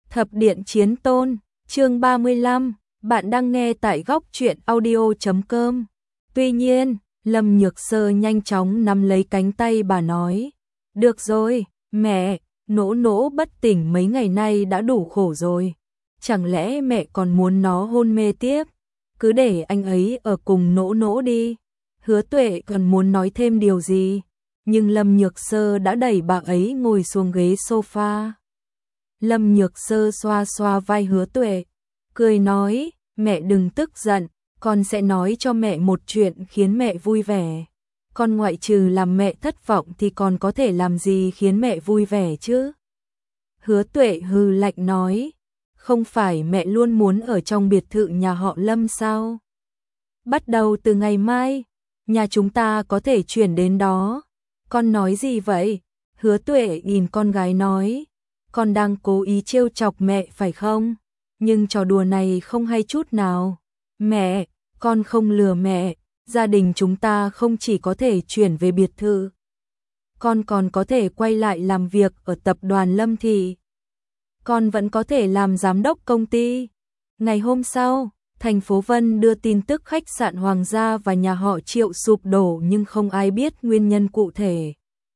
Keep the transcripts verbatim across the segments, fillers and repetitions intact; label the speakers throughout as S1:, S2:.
S1: Thập điện chiến tôn, chương ba mươi lăm, bạn đang nghe tại góc truyện audio chấm com. Tuy nhiên, Lâm Nhược Sơ nhanh chóng nắm lấy cánh tay bà nói, được rồi, mẹ, nỗ nỗ bất tỉnh mấy ngày nay đã đủ khổ rồi. Chẳng lẽ mẹ còn muốn nó hôn mê tiếp? Cứ để anh ấy ở cùng nỗ nỗ đi. Hứa Tuệ còn muốn nói thêm điều gì, nhưng Lâm Nhược Sơ đã đẩy bà ấy ngồi xuống ghế sofa. Lâm Nhược Sơ xoa xoa vai Hứa Tuệ, cười nói, mẹ đừng tức giận, con sẽ nói cho mẹ một chuyện khiến mẹ vui vẻ. Con ngoại trừ làm mẹ thất vọng thì còn có thể làm gì khiến mẹ vui vẻ chứ? Hứa Tuệ hừ lạnh nói, không phải mẹ luôn muốn ở trong biệt thự nhà họ Lâm sao? Bắt đầu từ ngày mai, nhà chúng ta có thể chuyển đến đó. Con nói gì vậy? Hứa Tuệ nhìn con gái nói, con đang cố ý trêu chọc mẹ phải không? Nhưng trò đùa này không hay chút nào. Mẹ, con không lừa mẹ, gia đình chúng ta không chỉ có thể chuyển về biệt thự, con còn có thể quay lại làm việc ở tập đoàn Lâm Thị. Con vẫn có thể làm giám đốc công ty. Ngày hôm sau, thành phố Vân đưa tin tức khách sạn Hoàng gia và nhà họ Triệu sụp đổ nhưng không ai biết nguyên nhân cụ thể.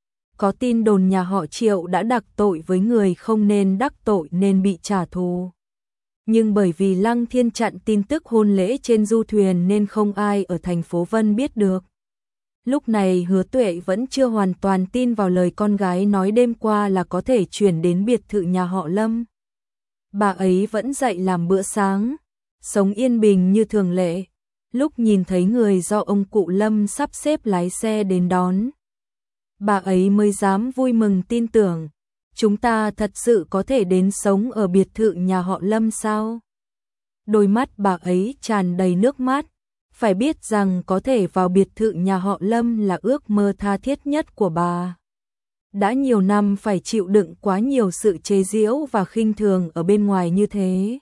S1: Có tin đồn nhà họ Triệu đã đắc tội với người không nên đắc tội nên bị trả thù. Nhưng bởi vì Lăng Thiên chặn tin tức hôn lễ trên du thuyền nên không ai ở thành phố Vân biết được. Lúc này Hứa Tuệ vẫn chưa hoàn toàn tin vào lời con gái nói đêm qua là có thể chuyển đến biệt thự nhà họ Lâm. Bà ấy vẫn dậy làm bữa sáng, sống yên bình như thường lệ. Lúc nhìn thấy người do ông cụ Lâm sắp xếp lái xe đến đón, bà ấy mới dám vui mừng tin tưởng. Chúng ta thật sự có thể đến sống ở biệt thự nhà họ Lâm sao? Đôi mắt bà ấy tràn đầy nước mắt. Phải biết rằng có thể vào biệt thự nhà họ Lâm là ước mơ tha thiết nhất của bà. Đã nhiều năm phải chịu đựng quá nhiều sự chế giễu và khinh thường ở bên ngoài như thế.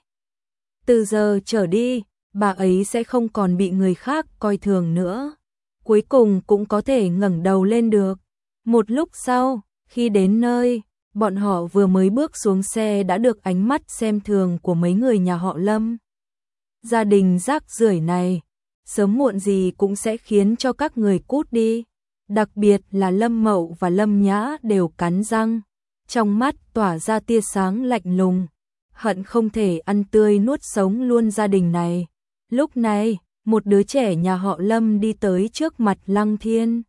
S1: Từ giờ trở đi, bà ấy sẽ không còn bị người khác coi thường nữa. Cuối cùng cũng có thể ngẩng đầu lên được. Một lúc sau, khi đến nơi, bọn họ vừa mới bước xuống xe đã được ánh mắt xem thường của mấy người nhà họ Lâm. Gia đình rác rưởi này, sớm muộn gì cũng sẽ khiến cho các người cút đi. Đặc biệt là Lâm Mậu và Lâm Nhã đều cắn răng, trong mắt tỏa ra tia sáng lạnh lùng, hận không thể ăn tươi nuốt sống luôn gia đình này. Lúc này, một đứa trẻ nhà họ Lâm đi tới trước mặt Lăng Thiên.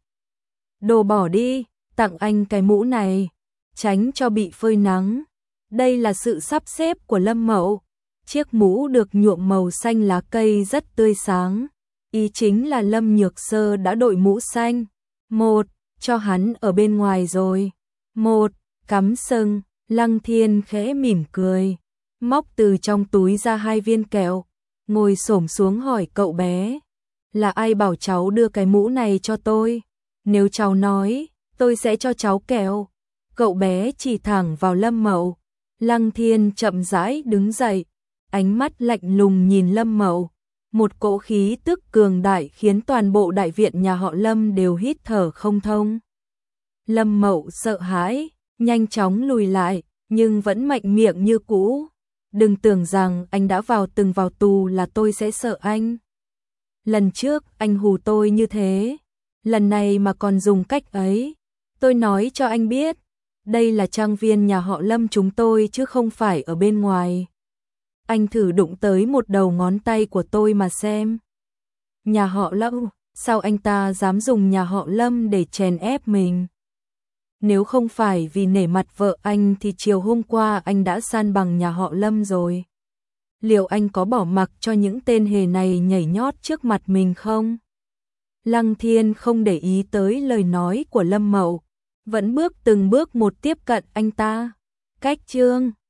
S1: Đồ bỏ đi, tặng anh cái mũ này, tránh cho bị phơi nắng. Đây là sự sắp xếp của Lâm Mậu. Chiếc mũ được nhuộm màu xanh lá cây rất tươi sáng. Ý chính là Lâm Nhược Sơ đã đội mũ xanh. Một, cho hắn ở bên ngoài rồi. Một, cắm sừng. Lăng Thiên khẽ mỉm cười, móc từ trong túi ra hai viên kẹo, ngồi xổm xuống hỏi cậu bé, là ai bảo cháu đưa cái mũ này cho tôi? Nếu cháu nói, tôi sẽ cho cháu kẹo. Cậu bé chỉ thẳng vào Lâm Mậu. Lăng Thiên chậm rãi đứng dậy, ánh mắt lạnh lùng nhìn Lâm Mậu. Một cỗ khí tức cường đại khiến toàn bộ đại viện nhà họ Lâm đều hít thở không thông. Lâm Mậu sợ hãi, nhanh chóng lùi lại, nhưng vẫn mạnh miệng như cũ. Đừng tưởng rằng anh đã vào từng vào tù là tôi sẽ sợ anh. Lần trước anh hù tôi như thế, lần này mà còn dùng cách ấy. Tôi nói cho anh biết, đây là trang viên nhà họ Lâm chúng tôi chứ không phải ở bên ngoài. Anh thử đụng tới một đầu ngón tay của tôi mà xem. Nhà họ Lâm, sao anh ta dám dùng nhà họ Lâm để chèn ép mình? Nếu không phải vì nể mặt vợ anh thì chiều hôm qua anh đã san bằng nhà họ Lâm rồi. Liệu anh có bỏ mặc cho những tên hề này nhảy nhót trước mặt mình không? Lăng Thiên không để ý tới lời nói của Lâm Mậu, vẫn bước từng bước một tiếp cận anh ta. Cách chương